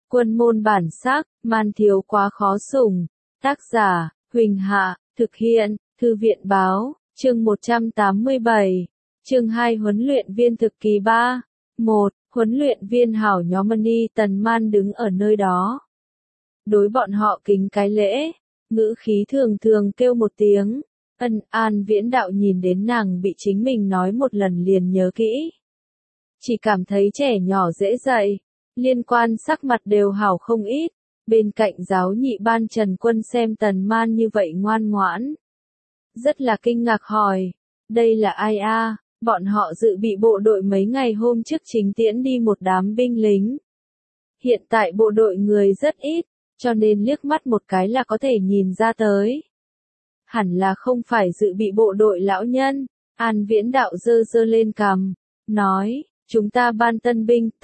Quân môn bản sắc, man thiếu quá khó sủng. Tác giả, Huỳnh Hạ, thực hiện, Thư viện báo, chương 187, chương 2 huấn luyện viên thực kỳ 3. 1. Huấn luyện viên hảo nhóm Mani Tần Man đứng ở nơi đó. Đối bọn họ kính cái lễ, ngữ khí thường thường kêu một tiếng. An Viễn Đạo nhìn đến nàng bị chính mình nói một lần liền nhớ kỹ. Chỉ cảm thấy trẻ nhỏ dễ dạy, liên quan sắc mặt đều hảo không ít. Bên cạnh giáo nhị ban Trần Quân xem Tần Man như vậy ngoan ngoãn. Rất là kinh ngạc hỏi, đây là ai a? Bọn họ dự bị bộ đội mấy ngày hôm trước chính tiễn đi một đám binh lính. Hiện tại bộ đội người rất ít, cho nên liếc mắt một cái là có thể nhìn ra tới. Hẳn là không phải dự bị bộ đội lão nhân. An Viễn Đạo giơ giơ lên cằm, nói, chúng ta ban tân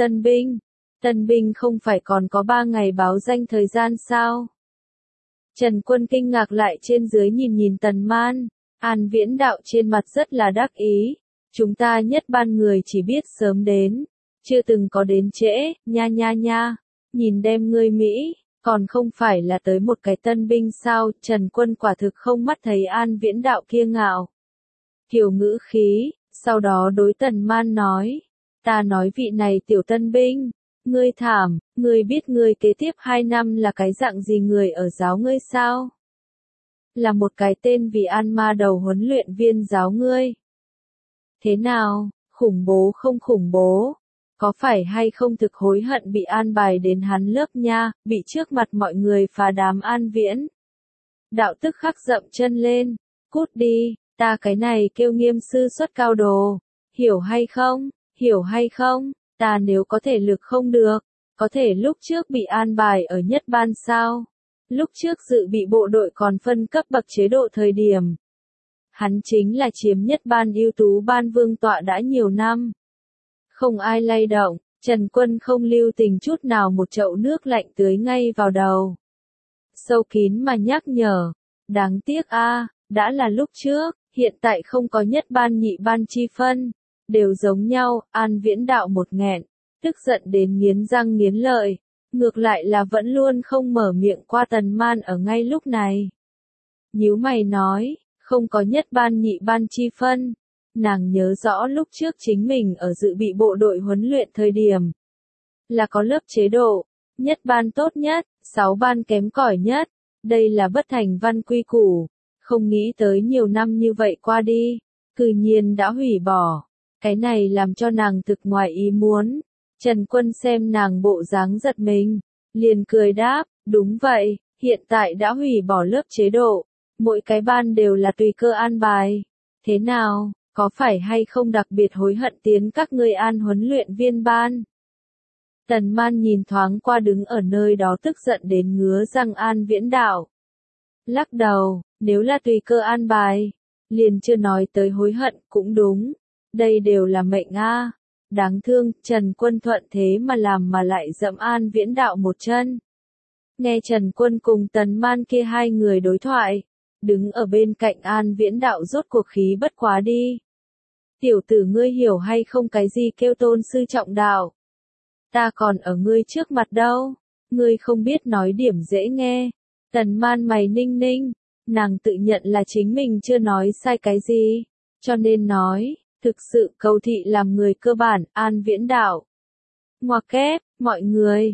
binh không phải còn có 3 ngày báo danh thời gian sao? Trần Quân kinh ngạc lại trên dưới nhìn Tần Man. An Viễn Đạo trên mặt rất là đắc ý. Chúng ta nhất ban người chỉ biết sớm đến, chưa từng có đến trễ, nha. Nhìn đem ngươi Mỹ, còn không phải là tới một cái tân binh sao? Trần Quân quả thực không mắt thấy An Viễn Đạo kia ngạo kiều ngữ khí, sau đó đối Tần Man nói, ta nói vị này tiểu tân binh, ngươi thảm, ngươi biết ngươi kế tiếp 2 năm là cái dạng gì người ở giáo ngươi sao? Là một cái tên vì An Ma đầu huấn luyện viên giáo ngươi. Thế nào, khủng bố không khủng bố? Có phải hay không thực hối hận bị an bài đến hắn lớp nha, bị trước mặt mọi người phá đám An Viễn Đạo tức khắc dậm chân lên, cút đi, ta cái này kêu nghiêm sư xuất cao đồ, hiểu hay không, ta nếu có thể lực không được, có thể lúc trước bị an bài ở nhất ban sao, lúc trước dự bị bộ đội còn phân cấp bậc chế độ thời điểm. Hắn chính là chiếm nhất ban ưu tú ban vương tọa đã nhiều năm. Không ai lay động, Trần Quân không lưu tình chút nào một chậu nước lạnh tưới ngay vào đầu. Sâu kín mà nhắc nhở, đáng tiếc a, đã là lúc trước, hiện tại không có nhất ban nhị ban chi phân, đều giống nhau. An Viễn Đạo một nghẹn, tức giận đến nghiến răng nghiến lợi, ngược lại là vẫn luôn không mở miệng qua Tần Man ở ngay lúc này. Nhíu mày nói, không có nhất ban nhị ban chi phân. Nàng nhớ rõ lúc trước chính mình ở dự bị bộ đội huấn luyện thời điểm. Là có lớp chế độ, nhất ban tốt nhất, 6 ban kém cỏi nhất. Đây là bất thành văn quy củ. Không nghĩ tới nhiều năm như vậy qua đi, cư nhiên đã hủy bỏ. Cái này làm cho nàng thực ngoài ý muốn. Trần Quân xem nàng bộ dáng giật mình, liền cười đáp, đúng vậy, hiện tại đã hủy bỏ lớp chế độ. Mỗi cái ban đều là tùy cơ an bài. Thế nào, có phải hay không đặc biệt hối hận tiến các ngươi an huấn luyện viên ban? Tần Man nhìn thoáng qua đứng ở nơi đó tức giận đến ngứa răng An Viễn Đạo. Lắc đầu, nếu là tùy cơ an bài, liền chưa nói tới hối hận cũng đúng. Đây đều là mệnh a. Đáng thương, Trần Quân thuận thế mà làm mà lại dẫm An Viễn Đạo một chân. Nghe Trần Quân cùng Tần Man kia hai người đối thoại, đứng ở bên cạnh An Viễn Đạo rốt cuộc khí bất quá đi. Tiểu tử ngươi hiểu hay không cái gì kêu tôn sư trọng đạo? Ta còn ở ngươi trước mặt đâu, ngươi không biết nói điểm dễ nghe. Tần Man mày ninh ninh, nàng tự nhận là chính mình chưa nói sai cái gì, cho nên nói, thực sự cầu thị làm người cơ bản. An Viễn Đạo ngoặc kép, mọi người,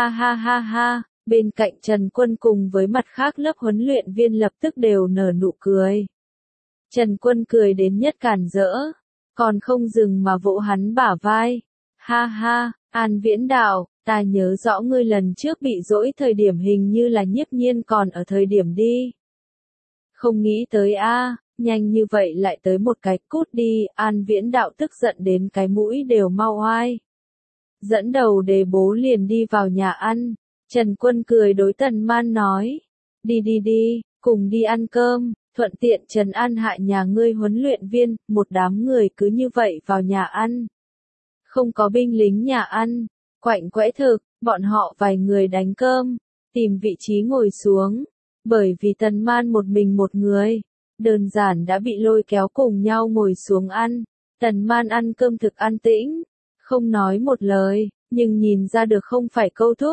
ha, bên cạnh Trần Quân cùng với mặt khác lớp huấn luyện viên lập tức đều nở nụ cười. Trần Quân cười đến nhất cản rỡ, còn không dừng mà vỗ hắn bả vai. Ha, An Viễn Đạo, ta nhớ rõ ngươi lần trước bị dỗi thời điểm hình như là Nhiếp Nhiên còn ở thời điểm đi. Không nghĩ tới a, nhanh như vậy lại tới một cái, cút đi. An Viễn Đạo tức giận đến cái mũi đều mau oai. Dẫn đầu đề bố liền đi vào nhà ăn. Trần Quân cười đối Tần Man nói, đi, cùng đi ăn cơm, thuận tiện trấn an hạ nhà ngươi huấn luyện viên. Một đám người cứ như vậy vào nhà ăn. Không có binh lính nhà ăn, quạnh quẽ thực, bọn họ vài người đánh cơm, tìm vị trí ngồi xuống. Bởi vì Tần Man một mình một người, đơn giản đã bị lôi kéo cùng nhau ngồi xuống ăn. Tần Man ăn cơm thực an tĩnh, không nói một lời, nhưng nhìn ra được không phải câu thúc.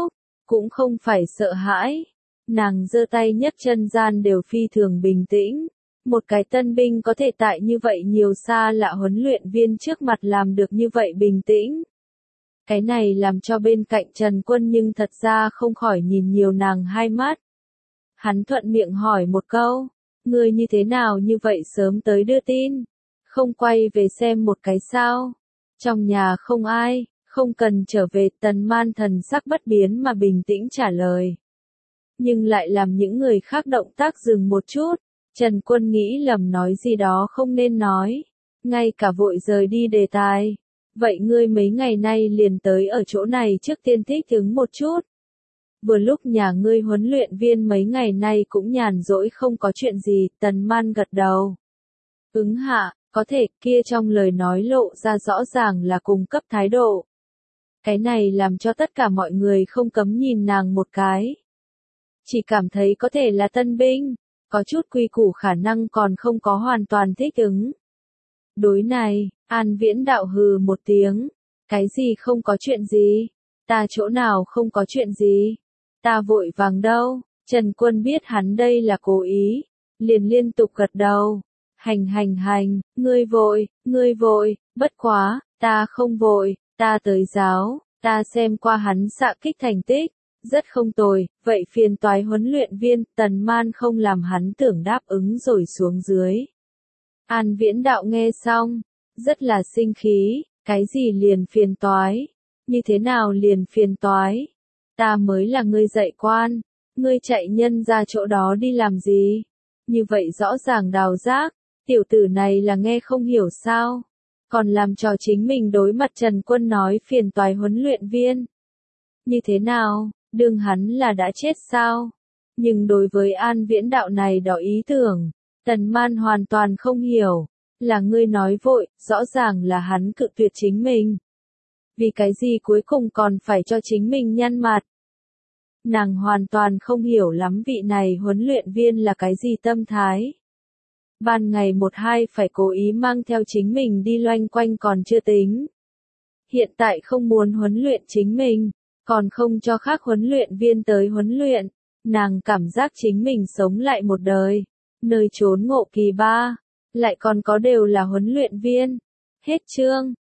cũng không phải sợ hãi. Nàng giơ tay nhấc chân gian đều phi thường bình tĩnh. Một cái tân binh có thể tại như vậy nhiều xa lạ huấn luyện viên trước mặt làm được như vậy bình tĩnh. Cái này làm cho bên cạnh Trần Quân nhưng thật ra không khỏi nhìn nhiều nàng hai mắt. Hắn thuận miệng hỏi một câu, ngươi như thế nào như vậy sớm tới đưa tin, không quay về xem một cái sao? Trong nhà không ai, không cần trở về. Tần Man thần sắc bất biến mà bình tĩnh trả lời. Nhưng lại làm những người khác động tác dừng một chút. Trần Quân nghĩ lầm nói gì đó không nên nói, ngay cả vội rời đi đề tài. Vậy ngươi mấy ngày nay liền tới ở chỗ này trước tiên thích ứng một chút. Vừa lúc nhà ngươi huấn luyện viên mấy ngày nay cũng nhàn rỗi không có chuyện gì. Tần Man gật đầu. Ứng hạ, có thể. Kia trong lời nói lộ ra rõ ràng là cung cấp thái độ. Cái này làm cho tất cả mọi người không cấm nhìn nàng một cái. Chỉ cảm thấy có thể là tân binh, có chút quy củ khả năng còn không có hoàn toàn thích ứng. Đối này, An Viễn Đạo hừ một tiếng. Cái gì không có chuyện gì? Ta chỗ nào không có chuyện gì? Ta vội vàng đâu? Trần Quân biết hắn đây là cố ý, liền liên tục gật đầu. Hành, ngươi vội, bất quá, ta không vội, ta tới giáo, ta xem qua hắn xạ kích thành tích, rất không tồi, vậy phiền toái huấn luyện viên. Tần Man không làm hắn tưởng đáp ứng rồi xuống dưới. An Viễn Đạo nghe xong, rất là sinh khí, cái gì liền phiền toái, như thế nào liền phiền toái, ta mới là ngươi dạy quan, ngươi chạy nhân ra chỗ đó đi làm gì, như vậy rõ ràng đào giác, tiểu tử này là nghe không hiểu sao, còn làm trò chính mình đối mặt Trần Quân nói phiền toái huấn luyện viên. Như thế nào, đương hắn là đã chết sao? Nhưng đối với An Viễn Đạo này đó ý tưởng, Tần Man hoàn toàn không hiểu, là ngươi nói vội, rõ ràng là hắn cự tuyệt chính mình. Vì cái gì cuối cùng còn phải cho chính mình nhăn mặt? Nàng hoàn toàn không hiểu lắm vị này huấn luyện viên là cái gì tâm thái. Ban ngày một hai phải cố ý mang theo chính mình đi loanh quanh còn chưa tính. Hiện tại không muốn huấn luyện chính mình, còn không cho khác huấn luyện viên tới huấn luyện, nàng cảm giác chính mình sống lại một đời, nơi trốn ngộ kỳ ba, lại còn có đều là huấn luyện viên. Hết chương.